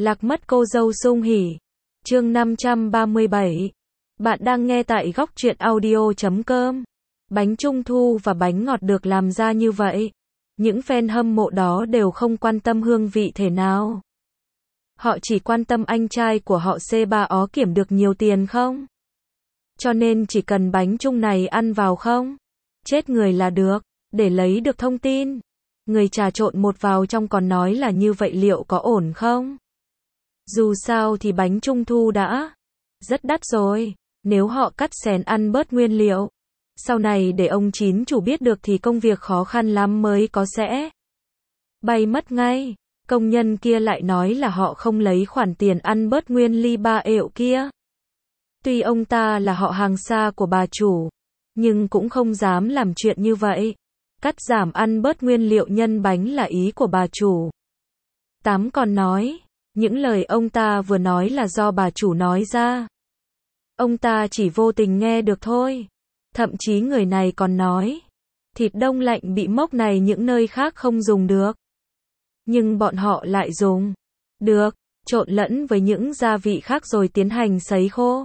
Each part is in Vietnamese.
Lạc mất cô dâu sung hỉ. Chương 537. Bạn đang nghe tại góc truyện audio.com. Bánh trung thu và bánh ngọt được làm ra như vậy. Những fan hâm mộ đó đều không quan tâm hương vị thế nào. Họ chỉ quan tâm anh trai của họ C3 ó kiểm được nhiều tiền không? Cho nên chỉ cần bánh trung này ăn vào không? Chết người là được, để lấy được thông tin. Người trà trộn một vào trong còn nói là như vậy liệu có ổn không? Dù sao thì bánh trung thu đã rất đắt rồi, nếu họ cắt xén ăn bớt nguyên liệu, sau này để ông chín chủ biết được thì công việc khó khăn lắm mới có sẽ bay mất ngay. Công nhân kia lại nói là họ không lấy khoản tiền ăn bớt nguyên ly 3 ệu kia. Tuy ông ta là họ hàng xa của bà chủ, nhưng cũng không dám làm chuyện như vậy. Cắt giảm ăn bớt nguyên liệu nhân bánh là ý của bà chủ. Tám còn nói, những lời ông ta vừa nói là do bà chủ nói ra. Ông ta chỉ vô tình nghe được thôi. Thậm chí người này còn nói, thịt đông lạnh bị mốc này những nơi khác không dùng được. Nhưng bọn họ lại dùng được, trộn lẫn với những gia vị khác rồi tiến hành sấy khô.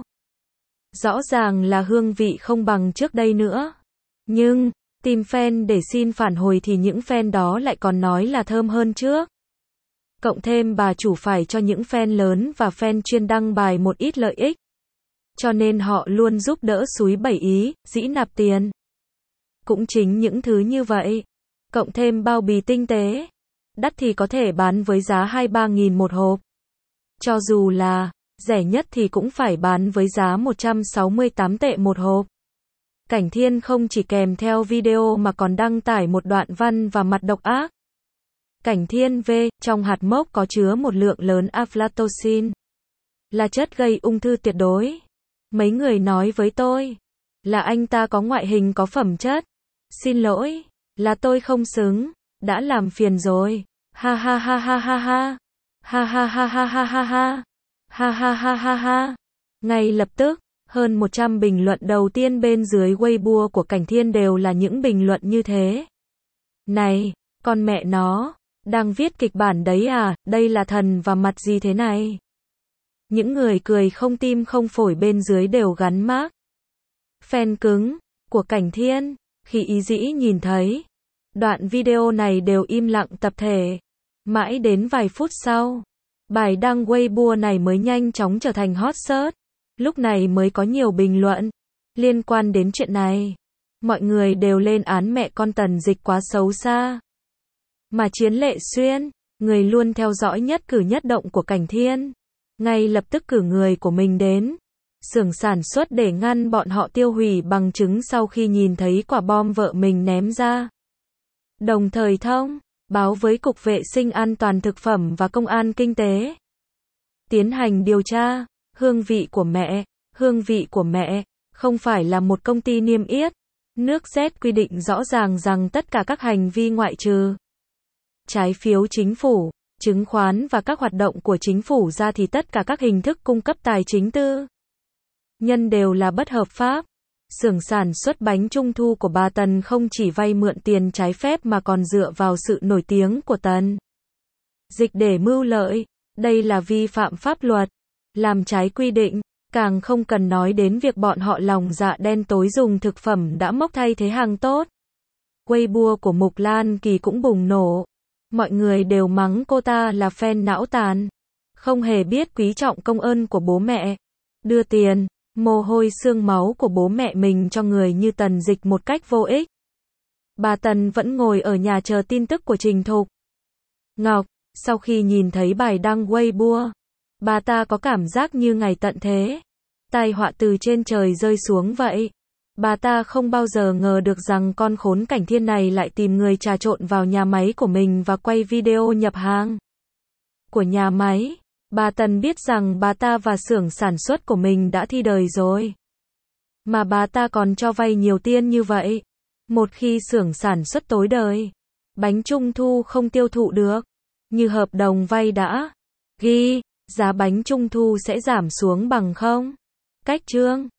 Rõ ràng là hương vị không bằng trước đây nữa. Nhưng, tìm fan để xin phản hồi thì những fan đó lại còn nói là thơm hơn trước. Cộng thêm bà chủ phải cho những fan lớn và fan chuyên đăng bài một ít lợi ích. Cho nên họ luôn giúp đỡ xúi bẩy ý, dĩ nạp tiền. Cũng chính những thứ như vậy. Cộng thêm bao bì tinh tế. Đắt thì có thể bán với giá 2-3 nghìn một hộp. Cho dù là rẻ nhất thì cũng phải bán với giá 168 tệ một hộp. Cảnh Thiên không chỉ kèm theo video mà còn đăng tải một đoạn văn và mặt độc ác. Cảnh Thiên V, trong hạt mốc có chứa một lượng lớn aflatoxin. Là chất gây ung thư tuyệt đối. Mấy người nói với tôi là anh ta có ngoại hình có phẩm chất. Xin lỗi, là tôi không xứng, đã làm phiền rồi. Ha ha ha ha ha ha. Ha ha ha ha ha ha ha. Ha ha ha ha ha. Ngay lập tức, hơn 100 bình luận đầu tiên bên dưới Weibo của Cảnh Thiên đều là những bình luận như thế. Này, con mẹ nó, đang viết kịch bản đấy à, đây là thần và mặt gì thế này? Những người cười không tim không phổi bên dưới đều gắn mác fan cứng của Cảnh Thiên. Khi ý dĩ nhìn thấy đoạn video này đều im lặng tập thể. Mãi đến vài phút sau, bài đăng Weibo này mới nhanh chóng trở thành hot search. Lúc này mới có nhiều bình luận liên quan đến chuyện này. Mọi người đều lên án mẹ con Tần Dịch quá xấu xa. Mà Chiến Lệ Xuyên, người luôn theo dõi nhất cử nhất động của Cảnh Thiên, ngay lập tức cử người của mình đến xưởng sản xuất để ngăn bọn họ tiêu hủy bằng chứng sau khi nhìn thấy quả bom vợ mình ném ra. Đồng thời thông báo với Cục Vệ sinh An toàn Thực phẩm và Công an Kinh tế tiến hành điều tra. Hương vị của mẹ không phải là một công ty niêm yết. Nước Z quy định rõ ràng rằng tất cả các hành vi ngoại trừ trái phiếu chính phủ, chứng khoán và các hoạt động của chính phủ ra thì tất cả các hình thức cung cấp tài chính tư nhân đều là bất hợp pháp. Xưởng sản xuất bánh trung thu của bà Tần không chỉ vay mượn tiền trái phép mà còn dựa vào sự nổi tiếng của Tần Dịch để mưu lợi. Đây là vi phạm pháp luật, làm trái quy định. Càng không cần nói đến việc bọn họ lòng dạ đen tối dùng thực phẩm đã mốc thay thế hàng tốt. Weibo của Mục Lan Kỳ cũng bùng nổ. Mọi người đều mắng cô ta là fan não tàn, không hề biết quý trọng công ơn của bố mẹ, đưa tiền, mồ hôi xương máu của bố mẹ mình cho người như Tần Dịch một cách vô ích. Bà Tần vẫn ngồi ở nhà chờ tin tức của Trình Thục Ngọc. Sau khi nhìn thấy bài đăng Weibo, bà ta có cảm giác như ngày tận thế, tai họa từ trên trời rơi xuống vậy. Bà ta không bao giờ ngờ được rằng con khốn Cảnh Thiên này lại tìm người trà trộn vào nhà máy của mình và quay video nhập hàng của nhà máy. Bà Tần biết rằng bà ta và xưởng sản xuất của mình đã thi đời rồi. Mà bà ta còn cho vay nhiều tiền như vậy. Một khi xưởng sản xuất tối đời, bánh trung thu không tiêu thụ được, như hợp đồng vay đã ghi, giá bánh trung thu sẽ giảm xuống bằng không. Cách chương